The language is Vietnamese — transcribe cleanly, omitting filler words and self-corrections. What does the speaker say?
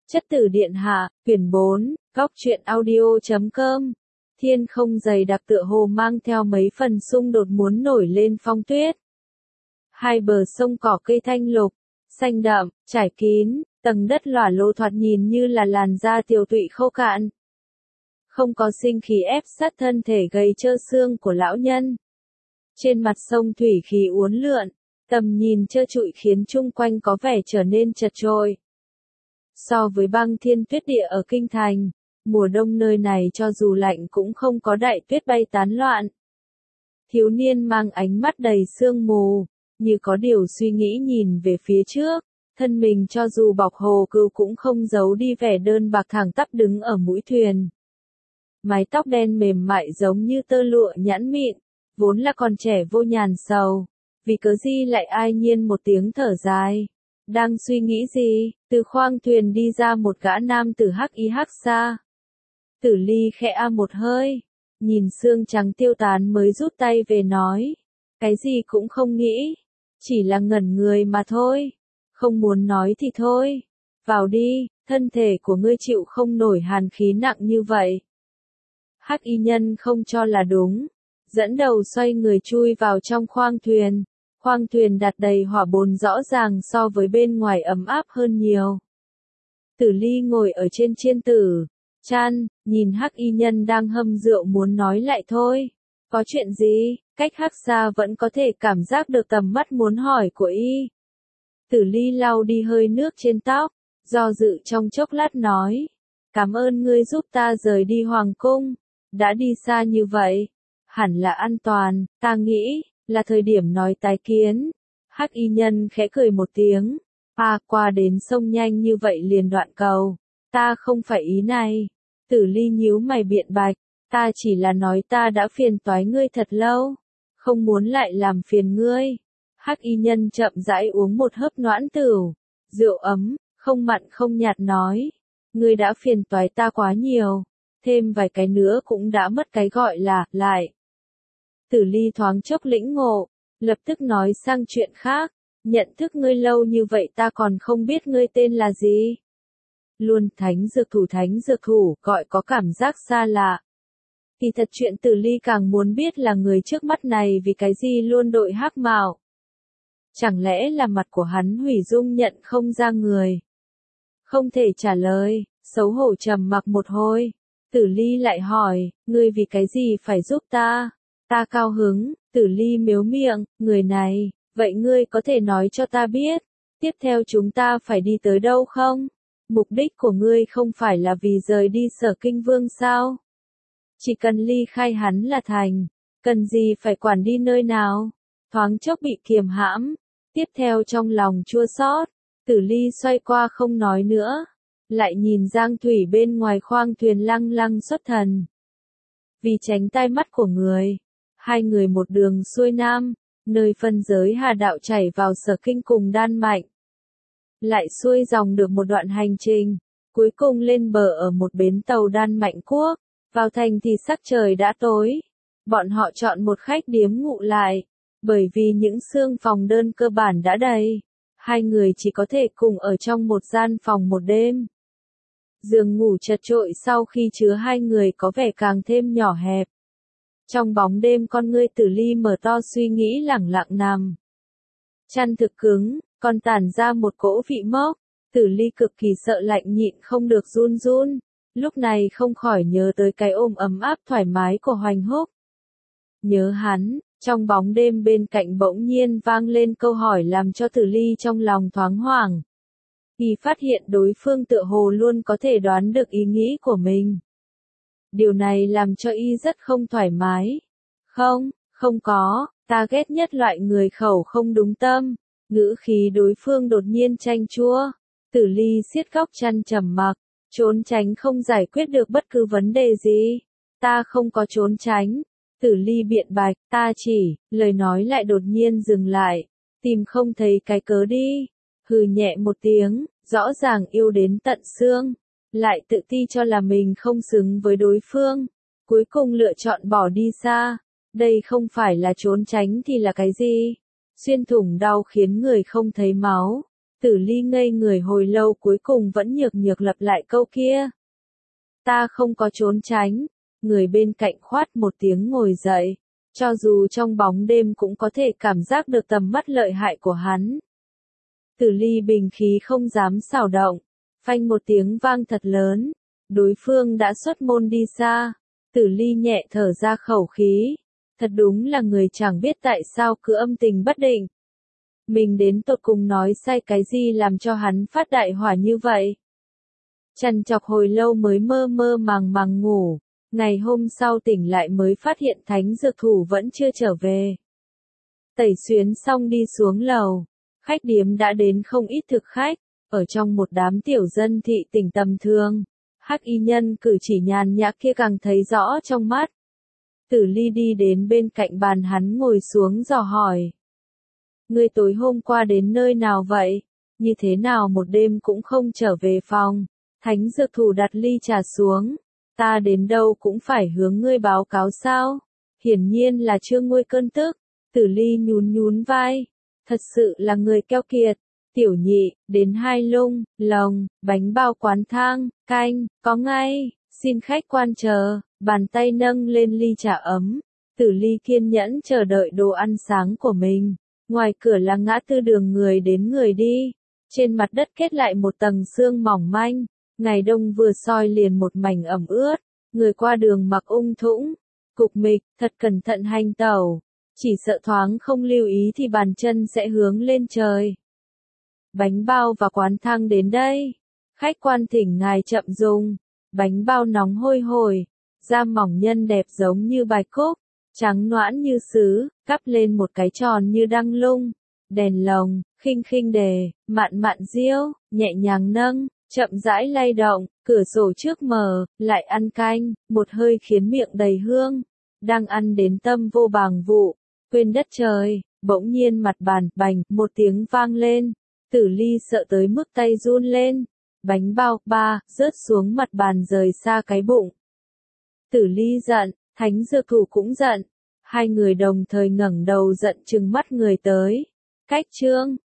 Chất tử điện hạ, quyển 4, góc truyện audio.com. Thiên không dày đặc tựa hồ mang theo mấy phần xung đột muốn nổi lên phong tuyết. Hai bờ sông cỏ cây thanh lục, xanh đậm, trải kín, tầng đất lỏa lồ thoạt nhìn như là làn da tiều tụy khô cạn. Không có sinh khí ép sát thân thể gầy trơ xương của lão nhân. Trên mặt sông thủy khí uốn lượn, tầm nhìn trơ trụi khiến chung quanh có vẻ trở nên chật chội. So với băng thiên tuyết địa ở kinh thành, mùa đông nơi này cho dù lạnh cũng không có đại tuyết bay tán loạn. Thiếu niên mang ánh mắt đầy sương mù, như có điều suy nghĩ nhìn về phía trước, thân mình cho dù bọc hồ cừu cũng không giấu đi vẻ đơn bạc thẳng tắp đứng ở mũi thuyền. Mái tóc đen mềm mại giống như tơ lụa nhẵn mịn, vốn là còn trẻ vô nhàn sầu, vì cớ gì lại ai nhiên một tiếng thở dài. Đang suy nghĩ gì, từ khoang thuyền đi ra một gã nam tử hắc y hắc xa. Tử Ly khẽ a một hơi, nhìn xương trắng tiêu tán mới rút tay về nói. Cái gì cũng không nghĩ, chỉ là ngẩn người mà thôi. Không muốn nói thì thôi, vào đi, thân thể của ngươi chịu không nổi hàn khí nặng như vậy. Hắc y nhân không cho là đúng, dẫn đầu xoay người chui vào trong khoang thuyền. Khoang thuyền đặt đầy hỏa bồn rõ ràng so với bên ngoài ấm áp hơn nhiều. Tử Ly ngồi ở trên chiên tử, chăn, nhìn hắc y nhân đang hâm rượu muốn nói lại thôi. Có chuyện gì? Cách hắc xa vẫn có thể cảm giác được tầm mắt muốn hỏi của y. Tử Ly lau đi hơi nước trên tóc, do dự trong chốc lát nói. Cảm ơn ngươi giúp ta rời đi hoàng cung, đã đi xa như vậy. Hẳn là an toàn, ta nghĩ là thời điểm nói tái kiến. Hắc y nhân khẽ cười một tiếng. Qua đến sông nhanh như vậy liền đoạn cầu. Ta không phải ý này. Tử Ly nhíu mày biện bạch. Ta chỉ là nói ta đã phiền toái ngươi thật lâu. Không muốn lại làm phiền ngươi. Hắc y nhân chậm rãi uống một hớp noãn tửu. Rượu ấm, không mặn không nhạt nói. Ngươi đã phiền toái ta quá nhiều. Thêm vài cái nữa cũng đã mất cái gọi là lại. Tử Ly thoáng chốc lĩnh ngộ, lập tức nói sang chuyện khác, nhận thức ngươi lâu như vậy ta còn không biết ngươi tên là gì. Luôn thánh dược thủ, gọi có cảm giác xa lạ. Kỳ thật chuyện Tử Ly càng muốn biết là người trước mắt này vì cái gì luôn đội hắc mạo. Chẳng lẽ là mặt của hắn hủy dung nhận không ra người. Không thể trả lời, xấu hổ trầm mặc một hồi. Tử Ly lại hỏi, ngươi vì cái gì phải giúp ta? Ta cao hứng, Tử Ly mếu miệng, người này, vậy ngươi có thể nói cho ta biết, tiếp theo chúng ta phải đi tới đâu không? Mục đích của ngươi không phải là vì rời đi Sở Kinh Vương sao? Chỉ cần ly khai hắn là thành, cần gì phải quản đi nơi nào? Thoáng chốc bị kiềm hãm, tiếp theo trong lòng chua xót, Tử Ly xoay qua không nói nữa, lại nhìn Giang Thủy bên ngoài khoang thuyền lăng lăng xuất thần. Vì tránh tai mắt của người, hai người một đường xuôi nam, nơi phân giới Hà Đạo chảy vào Sở Kinh cùng Đan Mạnh. Lại xuôi dòng được một đoạn hành trình, cuối cùng lên bờ ở một bến tàu Đan Mạnh Quốc, vào thành thì sắc trời đã tối. Bọn họ chọn một khách điếm ngụ lại, bởi vì những xương phòng đơn cơ bản đã đầy, hai người chỉ có thể cùng ở trong một gian phòng một đêm. Giường ngủ chật chội sau khi chứa hai người có vẻ càng thêm nhỏ hẹp. Trong bóng đêm con ngươi Tử Ly mở to suy nghĩ lẳng lặng nằm. Chăn thực cứng, còn tản ra một cỗ vị mốc. Tử Ly cực kỳ sợ lạnh nhịn không được run run. Lúc này không khỏi nhớ tới cái ôm ấm áp thoải mái của Hoành Húc. Nhớ hắn, trong bóng đêm bên cạnh bỗng nhiên vang lên câu hỏi làm cho Tử Ly trong lòng thoáng hoảng. Y phát hiện đối phương tựa hồ luôn có thể đoán được ý nghĩ của mình. Điều này làm cho y rất không thoải mái. Không có, ta ghét nhất loại người khẩu không đúng tâm. Ngữ khí đối phương đột nhiên chanh chua. Tử Ly siết góc chăn trầm mặc, trốn tránh không giải quyết được bất cứ vấn đề gì. Ta không có trốn tránh. Tử Ly biện bạch, ta chỉ, lời nói lại đột nhiên dừng lại. Tìm không thấy cái cớ đi. Hừ nhẹ một tiếng, rõ ràng yêu đến tận xương. Lại tự ti cho là mình không xứng với đối phương. Cuối cùng lựa chọn bỏ đi xa. Đây không phải là trốn tránh thì là cái gì? Xuyên thủng đau khiến người không thấy máu. Tử Ly ngây người hồi lâu cuối cùng vẫn nhược nhược lặp lại câu kia. Ta không có trốn tránh. Người bên cạnh khoát một tiếng ngồi dậy. Cho dù trong bóng đêm cũng có thể cảm giác được tầm mắt lợi hại của hắn. Tử Ly bình khí không dám xảo động. Phanh một tiếng vang thật lớn. Đối phương đã xuất môn đi xa. Tử Ly nhẹ thở ra khẩu khí. Thật đúng là người chẳng biết tại sao cứ âm tình bất định. Mình đến tột cùng nói sai cái gì làm cho hắn phát đại hỏa như vậy. Trằn trọc hồi lâu mới mơ mơ màng màng ngủ. Ngày hôm sau tỉnh lại mới phát hiện thánh dược thủ vẫn chưa trở về. Tẩy xuyến xong đi xuống lầu. Khách điếm đã đến không ít thực khách. Ở trong một đám tiểu dân thị tỉnh tầm thường. Hắc y nhân cử chỉ nhàn nhã kia càng thấy rõ trong mắt. Tử Ly đi đến bên cạnh bàn hắn ngồi xuống dò hỏi. Ngươi tối hôm qua đến nơi nào vậy? Như thế nào một đêm cũng không trở về phòng? Thánh dược thủ đặt ly trà xuống. Ta đến đâu cũng phải hướng ngươi báo cáo sao? Hiển nhiên là chưa nguôi cơn tức. Tử Ly nhún nhún vai. Thật sự là người keo kiệt. Tiểu nhị, đến 2 lung, lồng, bánh bao quán thang, canh, có ngay, xin khách quan chờ, bàn tay nâng lên ly trà ấm. Tử Ly kiên nhẫn chờ đợi đồ ăn sáng của mình. Ngoài cửa là ngã tư đường người đến người đi. Trên mặt đất kết lại một tầng sương mỏng manh. Ngày đông vừa soi liền một mảnh ẩm ướt. Người qua đường mặc ung thũng, cục mịch, thật cẩn thận hành tẩu. Chỉ sợ thoáng không lưu ý thì bàn chân sẽ hướng lên trời. Bánh bao và quán thang đến đây. Khách quan thỉnh ngài chậm dùng. Bánh bao nóng hôi hổi. Da mỏng nhân đẹp giống như bạch cúc. Trắng noãn như sứ, cắp lên một cái tròn như đăng lung. Đèn lồng, khinh khinh đề, mạn mạn diêu, nhẹ nhàng nâng, chậm rãi lay động, cửa sổ trước mở, lại ăn canh, một hơi khiến miệng đầy hương. Đang ăn đến tâm vô bàng vụ, quên đất trời, bỗng nhiên mặt bàn, bành, một tiếng vang lên. Tử Ly sợ tới mức tay run lên. Bánh bao, rớt xuống mặt bàn rời xa cái bụng. Tử Ly giận, thánh dược thủ cũng giận. Hai người đồng thời ngẩng đầu giận trừng mắt người tới. Cách chương